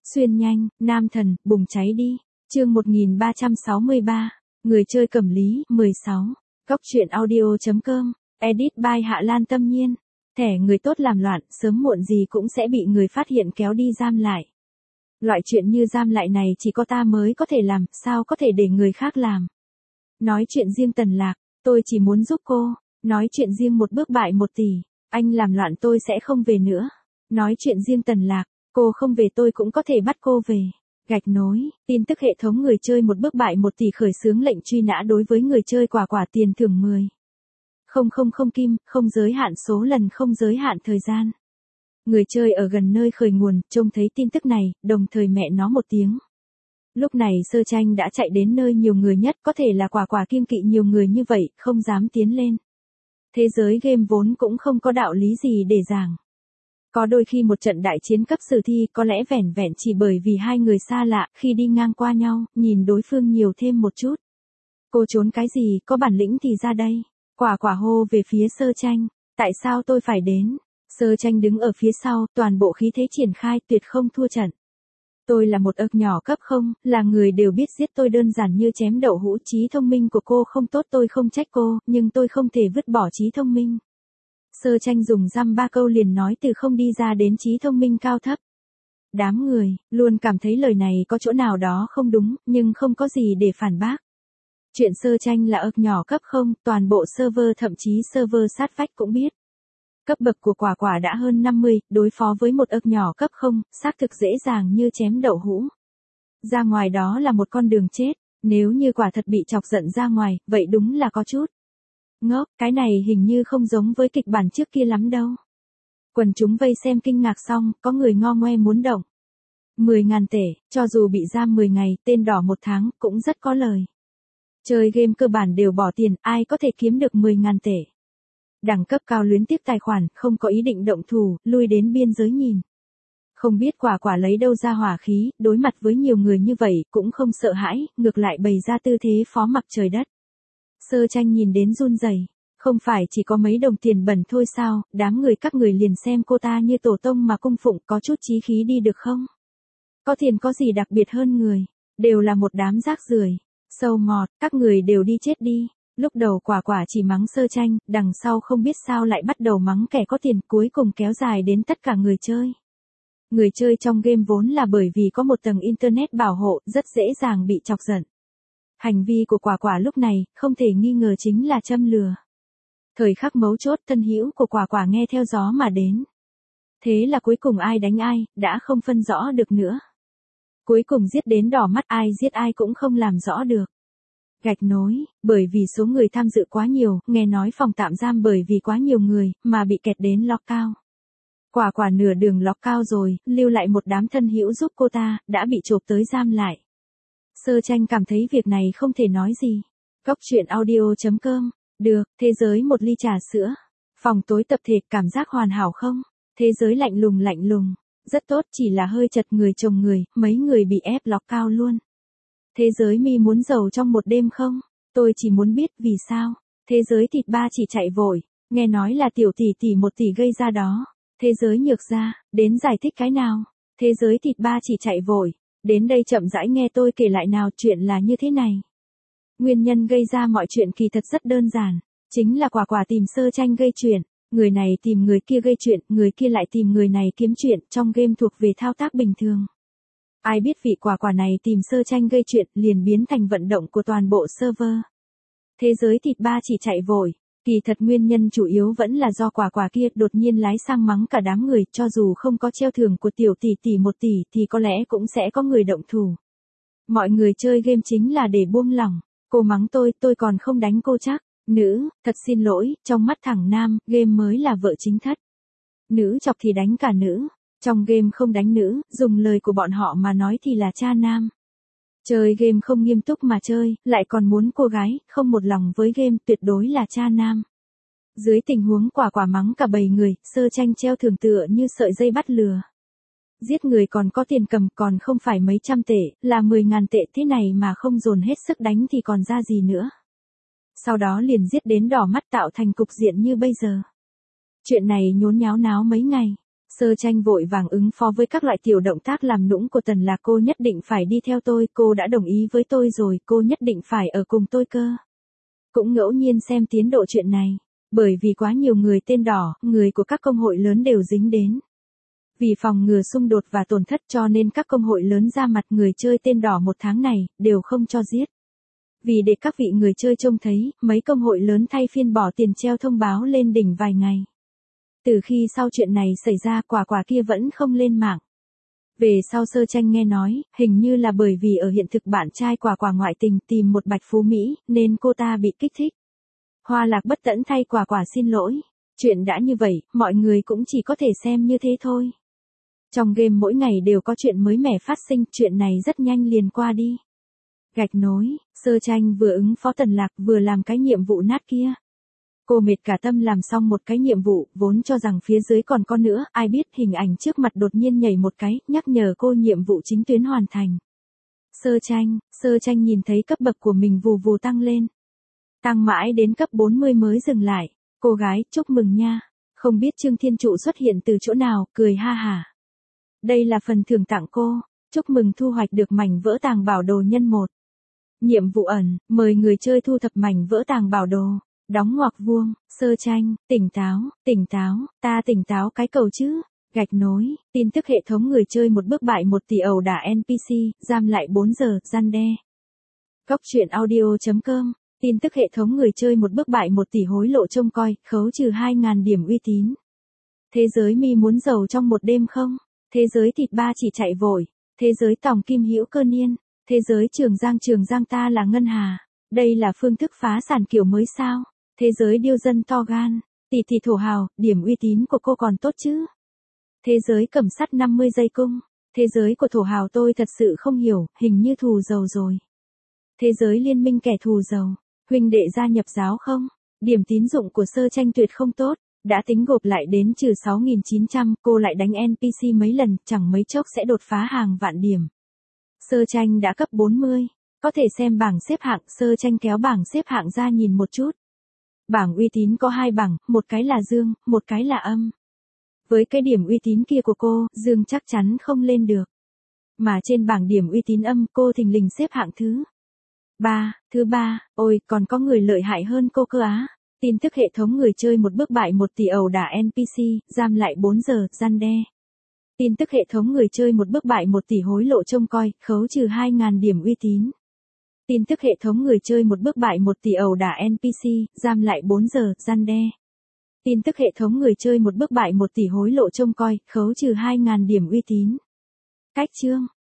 Xuyên nhanh, nam thần, bùng cháy đi. Chương 1363, người chơi cẩm lý, 16. Góc truyện audio.com, edit by Hạ Lan Tâm Nhiên. Thẻ người tốt làm loạn, sớm muộn gì cũng sẽ bị người phát hiện kéo đi giam lại. Loại chuyện như giam lại này chỉ có ta mới có thể làm, sao có thể để người khác làm. Nói chuyện riêng Tần Lạc, tôi chỉ muốn giúp cô. Nói chuyện riêng một bước bại 1 tỷ, anh làm loạn tôi sẽ không về nữa. Nói chuyện riêng Tần Lạc, cô không về tôi cũng có thể bắt cô về. Gạch nối, tin tức hệ thống người chơi một bước bại 1 tỷ khởi xướng lệnh truy nã đối với người chơi quả tiền thưởng 10. 000 kim, không giới hạn số lần, không giới hạn thời gian. Người chơi ở gần nơi khởi nguồn, trông thấy tin tức này, đồng thời mẹ nó một tiếng. Lúc này Sơ Tranh đã chạy đến nơi nhiều người nhất, có thể là quả kiêng kỵ nhiều người như vậy, không dám tiến lên. Thế giới game vốn cũng không có đạo lý gì để giảng. Có đôi khi một trận đại chiến cấp sử thi có lẽ vẻn vẹn chỉ bởi vì hai người xa lạ, khi đi ngang qua nhau, nhìn đối phương nhiều thêm một chút. Cô trốn cái gì, có bản lĩnh thì ra đây. Quả hô về phía Sơ Tranh. Tại sao tôi phải đến? Sơ Tranh đứng ở phía sau, toàn bộ khí thế triển khai, tuyệt không thua trận. Tôi là một ức nhỏ cấp 0, là người đều biết giết tôi đơn giản như chém đậu hũ. Trí thông minh của cô không tốt, tôi không trách cô, nhưng tôi không thể vứt bỏ trí thông minh. Sơ Tranh dùng dăm ba câu liền nói từ không đi ra đến trí thông minh cao thấp. Đám người luôn cảm thấy lời này có chỗ nào đó không đúng, nhưng không có gì để phản bác. Chuyện Sơ Tranh là ức nhỏ cấp 0, toàn bộ server thậm chí server sát vách cũng biết. Cấp bậc của quả đã hơn 50, đối phó với một ức nhỏ cấp 0, xác thực dễ dàng như chém đậu hũ. Ra ngoài đó là một con đường chết, nếu như quả thật bị chọc giận ra ngoài, vậy đúng là có chút. Ngốc, cái này hình như không giống với kịch bản trước kia lắm đâu. Quần chúng vây xem kinh ngạc xong, có người ngo ngoe muốn động. 10.000 tệ, cho dù bị giam 10 ngày, tên đỏ 1 tháng, cũng rất có lời. Chơi game cơ bản đều bỏ tiền, ai có thể kiếm được 10.000 tệ. Đẳng cấp cao luyến tiếc tài khoản, không có ý định động thủ, lui đến biên giới nhìn. Không biết quả lấy đâu ra hỏa khí, đối mặt với nhiều người như vậy, cũng không sợ hãi, ngược lại bày ra tư thế phó mặc trời đất. Sơ Tranh nhìn đến run rẩy, không phải chỉ có mấy đồng tiền bẩn thôi sao, đám người các người liền xem cô ta như tổ tông mà cung phụng, có chút chí khí đi được không? Có tiền có gì đặc biệt hơn người, đều là một đám rác rưởi, sâu ngọt, các người đều đi chết đi. Lúc đầu quả chỉ mắng Sơ Tranh, đằng sau không biết sao lại bắt đầu mắng kẻ có tiền, cuối cùng kéo dài đến tất cả người chơi. Người chơi trong game vốn là bởi vì có một tầng internet bảo hộ, rất dễ dàng bị chọc giận. Hành vi của quả lúc này, không thể nghi ngờ chính là châm lừa. Thời khắc mấu chốt, thân hữu của quả nghe theo gió mà đến. Thế là cuối cùng ai đánh ai, đã không phân rõ được nữa. Cuối cùng giết đến đỏ mắt, ai giết ai cũng không làm rõ được. Gạch nối, bởi vì số người tham dự quá nhiều, nghe nói phòng tạm giam bởi vì quá nhiều người, mà bị kẹt đến lock-out. Quả nửa đường lock-out rồi, lưu lại một đám thân hữu giúp cô ta, đã bị chộp tới giam lại. Sơ Tranh cảm thấy việc này không thể nói gì. Góc truyện audio.com, được, thế giới một ly trà sữa. Phòng tối tập thể, cảm giác hoàn hảo không? Thế giới lạnh lùng. Rất tốt, chỉ là hơi chật người chồng người, mấy người bị ép lock-out luôn. Thế giới mi muốn giàu trong một đêm không? Tôi chỉ muốn biết vì sao. Thế giới thịt ba chỉ chạy vội, nghe nói là tiểu tỷ 1 tỷ gây ra đó. Thế giới nhược ra, đến giải thích cái nào? Thế giới thịt ba chỉ chạy vội, đến đây chậm rãi nghe tôi kể lại nào, chuyện là như thế này. Nguyên nhân gây ra mọi chuyện kỳ thật rất đơn giản, chính là quả tìm Sơ Tranh gây chuyện, người này tìm người kia gây chuyện, người kia lại tìm người này kiếm chuyện, trong game thuộc về thao tác bình thường. Ai biết vị quả này tìm Sơ Tranh gây chuyện liền biến thành vận động của toàn bộ server. Thế giới thịt ba chỉ chạy vội, kỳ thật nguyên nhân chủ yếu vẫn là do quả kia đột nhiên lái sang mắng cả đám người, cho dù không có treo thưởng của tiểu tỷ 1 tỷ thì có lẽ cũng sẽ có người động thủ. Mọi người chơi game chính là để buông lỏng, cô mắng tôi còn không đánh cô chắc. Nữ, thật xin lỗi, trong mắt thằng nam, game mới là vợ chính thất. Nữ chọc thì đánh cả nữ. Trong game không đánh nữ, dùng lời của bọn họ mà nói thì là cha nam. Chơi game không nghiêm túc mà chơi, lại còn muốn cô gái, không một lòng với game, tuyệt đối là cha nam. Dưới tình huống quả mắng cả bầy người, Sơ Tranh treo thưởng tựa như sợi dây bắt lừa. Giết người còn có tiền cầm, còn không phải mấy trăm tệ, là 10.000 tệ, thế này mà không dồn hết sức đánh thì còn ra gì nữa. Sau đó liền giết đến đỏ mắt, tạo thành cục diện như bây giờ. Chuyện này nhốn nháo náo mấy ngày. Sơ Tranh vội vàng ứng phó với các loại tiểu động tác làm nũng của Tần Lạc, cô nhất định phải đi theo tôi, cô đã đồng ý với tôi rồi, cô nhất định phải ở cùng tôi cơ. Cũng ngẫu nhiên xem tiến độ chuyện này, bởi vì quá nhiều người tên đỏ, người của các công hội lớn đều dính đến. Vì phòng ngừa xung đột và tổn thất cho nên các công hội lớn ra mặt người chơi tên đỏ một tháng này, đều không cho giết. Vì để các vị người chơi trông thấy, mấy công hội lớn thay phiên bỏ tiền treo thông báo lên đỉnh vài ngày. Từ khi sau chuyện này xảy ra, quả quả kia vẫn không lên mạng. Về sau Sơ Tranh nghe nói, hình như là bởi vì ở hiện thực bạn trai quả quả ngoại tình tìm một bạch phú Mỹ, nên cô ta bị kích thích. Hoa Lạc bất tẫn thay quả quả xin lỗi. Chuyện đã như vậy, mọi người cũng chỉ có thể xem như thế thôi. Trong game mỗi ngày đều có chuyện mới mẻ phát sinh, chuyện này rất nhanh liền qua đi. Gạch nối, Sơ Tranh vừa ứng phó Tần Lạc vừa làm cái nhiệm vụ nát kia. Cô mệt cả tâm làm xong một cái nhiệm vụ, vốn cho rằng phía dưới còn có nữa, ai biết hình ảnh trước mặt đột nhiên nhảy một cái, nhắc nhở cô nhiệm vụ chính tuyến hoàn thành. Sơ Tranh nhìn thấy cấp bậc của mình vù vù tăng lên. Tăng mãi đến cấp 40 mới dừng lại. Cô gái, chúc mừng nha. Không biết Trương Thiên Trụ xuất hiện từ chỗ nào, cười ha hả. Đây là phần thưởng tặng cô. Chúc mừng thu hoạch được mảnh vỡ tàng bảo đồ nhân 1. Nhiệm vụ ẩn, mời người chơi thu thập mảnh vỡ tàng bảo đồ. Đóng ngoặc vuông, Sơ Tranh, tỉnh táo, ta tỉnh táo cái cầu chứ. Gạch nối, tin tức hệ thống người chơi một bước bại 1 tỷ ẩu đả NPC, giam lại 4 giờ, răn đe. Góc truyện audio.com, tin tức hệ thống người chơi một bước bại 1 tỷ hối lộ trông coi, khấu trừ 2.000 điểm uy tín. Thế giới mi muốn giàu trong một đêm không? Thế giới thịt ba chỉ chạy vội. Thế giới tòng kim hữu cơ niên. Thế giới Trường Giang ta là Ngân Hà. Đây là phương thức phá sản kiểu mới sao? Thế giới điêu dân to gan. Tỷ tỷ thổ hào, điểm uy tín của cô còn tốt chứ? Thế giới cẩm sắt 50 giây cung. Thế giới của thổ hào tôi thật sự không hiểu, hình như thù giàu rồi. Thế giới liên minh kẻ thù giàu. Huynh đệ gia nhập giáo không? Điểm tín dụng của Sơ Tranh tuyệt không tốt. Đã tính gộp lại đến trừ 6.900, cô lại đánh NPC mấy lần, chẳng mấy chốc sẽ đột phá hàng vạn điểm. Sơ Tranh đã cấp 40. Có thể xem bảng xếp hạng, Sơ Tranh kéo bảng xếp hạng ra nhìn một chút. Bảng uy tín có 2 bảng, một cái là dương, một cái là âm. Với cái điểm uy tín kia của cô, dương chắc chắn không lên được. Mà trên bảng điểm uy tín âm, cô thình lình xếp hạng thứ 3, ôi, còn có người lợi hại hơn cô cơ á. Tin tức hệ thống người chơi một bước bại 1 tỷ ẩu đả NPC, giam lại 4 giờ, răn đe. Tin tức hệ thống người chơi một bước bại 1 tỷ hối lộ trông coi, khấu trừ 2.000 điểm uy tín. Tin tức hệ thống người chơi một bước bại 1 tỷ ẩu đả NPC, giam lại 4 giờ, răn đe. Tin tức hệ thống người chơi một bước bại 1 tỷ hối lộ trông coi, khấu trừ 2.000 điểm uy tín. Cách chương